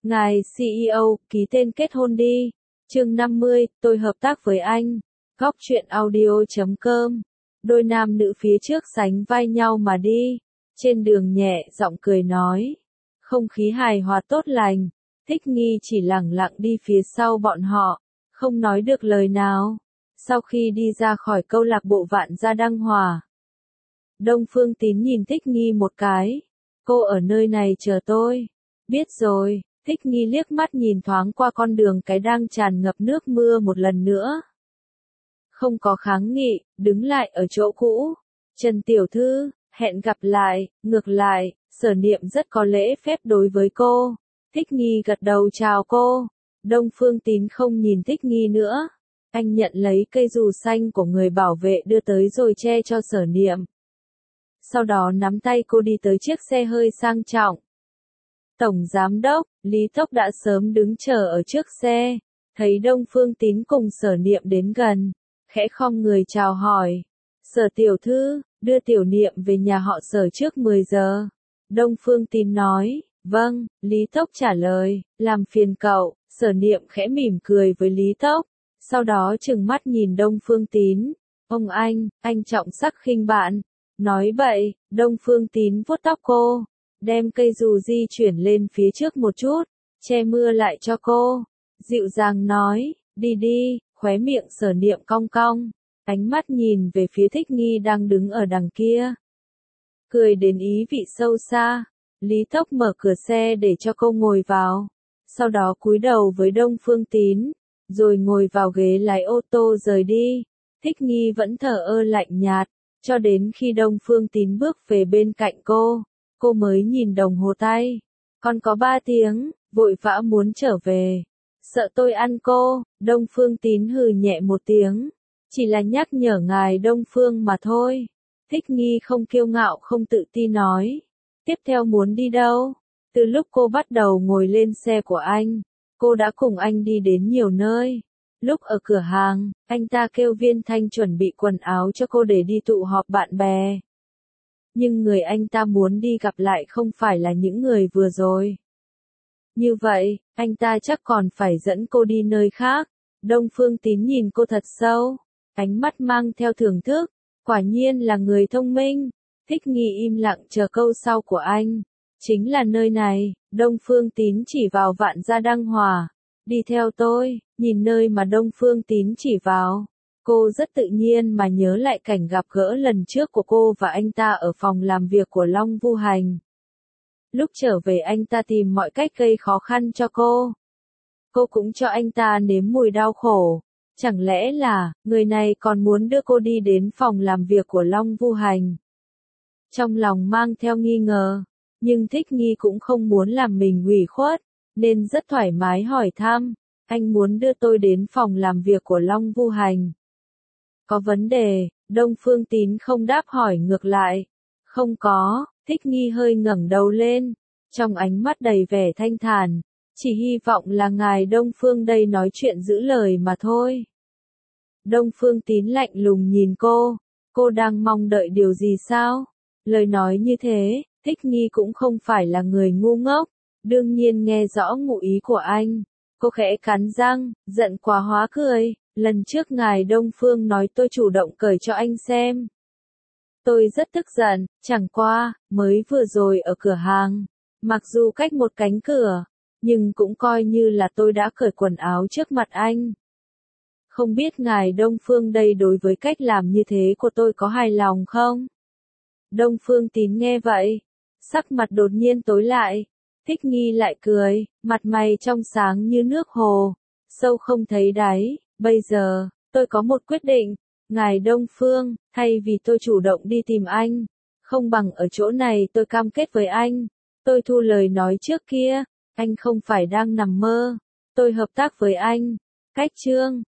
Ngài CEO, ký tên kết hôn đi. Chương 50, tôi hợp tác với anh. Góc truyện audio.com. Đôi nam nữ phía trước sánh vai nhau mà đi. Trên đường nhẹ giọng cười nói. Không khí hài hòa tốt lành. Thích Nghi chỉ lẳng lặng đi phía sau bọn họ, không nói được lời nào. Sau khi đi ra khỏi câu lạc bộ Vạn Gia Đăng Hòa, Đông Phương Tín nhìn Thích Nghi một cái. Cô ở nơi này chờ tôi. Biết rồi. Thích Nghi liếc mắt nhìn thoáng qua con đường cái đang tràn ngập nước mưa một lần nữa. Không có kháng nghị, đứng lại ở chỗ cũ. Trần tiểu thư, hẹn gặp lại. Ngược lại, Sở Niệm rất có lễ phép đối với cô. Thích Nghi gật đầu chào cô. Đông Phương Tín không nhìn Thích Nghi nữa. Anh nhận lấy cây dù xanh của người bảo vệ đưa tới rồi che cho Sở Niệm. Sau đó nắm tay cô đi tới chiếc xe hơi sang trọng. Tổng Giám đốc, Lý Tốc đã sớm đứng chờ ở trước xe. Thấy Đông Phương Tín cùng Sở Niệm đến gần, khẽ khom người chào hỏi. Sở tiểu thư, đưa tiểu Niệm về nhà họ Sở trước 10 giờ. Đông Phương Tín nói. Vâng, Lý Tốc trả lời, làm phiền cậu. Sở Niệm khẽ mỉm cười với Lý Tốc, sau đó trừng mắt nhìn Đông Phương Tín. Ông anh trọng sắc khinh bạn. Nói bậy. Đông Phương Tín vuốt tóc cô, đem cây dù di chuyển lên phía trước một chút, che mưa lại cho cô. Dịu dàng nói, đi đi. Khóe miệng Sở Niệm cong cong, ánh mắt nhìn về phía Thích Nghi đang đứng ở đằng kia. Cười đến ý vị sâu xa. Lý Tốc mở cửa xe để cho cô ngồi vào, sau đó cúi đầu với Đông Phương Tín, rồi ngồi vào ghế lái ô tô rời đi. Thích Nghi vẫn thờ ơ lạnh nhạt, cho đến khi Đông Phương Tín bước về bên cạnh cô mới nhìn đồng hồ tay. Còn có 3 tiếng, vội vã muốn trở về. Sợ tôi ăn cô. Đông Phương Tín hừ nhẹ một tiếng. Chỉ là nhắc nhở ngài Đông Phương mà thôi. Thích Nghi không kiêu ngạo không tự ti nói. Tiếp theo muốn đi đâu? Từ lúc cô bắt đầu ngồi lên xe của anh, cô đã cùng anh đi đến nhiều nơi. Lúc ở cửa hàng, anh ta kêu Viên Thanh chuẩn bị quần áo cho cô để đi tụ họp bạn bè. Nhưng người anh ta muốn đi gặp lại không phải là những người vừa rồi. Như vậy, anh ta chắc còn phải dẫn cô đi nơi khác. Đông Phương Tín nhìn cô thật sâu, ánh mắt mang theo thưởng thức. Quả nhiên là người thông minh. Thích Nghi im lặng chờ câu sau của anh. Chính là nơi này. Đông Phương Tín chỉ vào Vạn Gia Đăng Hòa. Đi theo tôi. Nhìn nơi mà Đông Phương Tín chỉ vào, cô rất tự nhiên mà nhớ lại cảnh gặp gỡ lần trước của cô và anh ta ở phòng làm việc của Long Vu Hành. Lúc trở về anh ta tìm mọi cách gây khó khăn cho cô. Cô cũng cho anh ta nếm mùi đau khổ. Chẳng lẽ là, người này còn muốn đưa cô đi đến phòng làm việc của Long Vu Hành? Trong lòng mang theo nghi ngờ, nhưng Thích Nghi cũng không muốn làm mình ủy khuất, nên rất thoải mái hỏi thăm. Anh muốn đưa tôi đến phòng làm việc của Long Vu Hành. Có vấn đề? Đông Phương Tín không đáp hỏi ngược lại. Không có. Thích Nghi hơi ngẩng đầu lên, trong ánh mắt đầy vẻ thanh thản. Chỉ hy vọng là ngài Đông Phương đây nói chuyện giữ lời mà thôi. Đông Phương Tín lạnh lùng nhìn cô đang mong đợi điều gì sao? Lời nói như thế, Thích Nghi cũng không phải là người ngu ngốc, đương nhiên nghe rõ ngụ ý của anh. Cô khẽ cắn răng, giận quá hóa cười. Lần trước ngài Đông Phương nói tôi chủ động cởi cho anh xem. Tôi rất tức giận, chẳng qua, mới vừa rồi ở cửa hàng, mặc dù cách một cánh cửa, nhưng cũng coi như là tôi đã cởi quần áo trước mặt anh. Không biết ngài Đông Phương đây đối với cách làm như thế của tôi có hài lòng không? Đông Phương Tín nghe vậy, sắc mặt đột nhiên tối lại. Thích Nghi lại cười, mặt mày trong sáng như nước hồ, sâu không thấy đáy. Bây giờ, tôi có một quyết định. Ngài Đông Phương, thay vì tôi chủ động đi tìm anh, không bằng ở chỗ này tôi cam kết với anh. Tôi thu lời nói trước kia, anh không phải đang nằm mơ. Tôi hợp tác với anh. Cách chương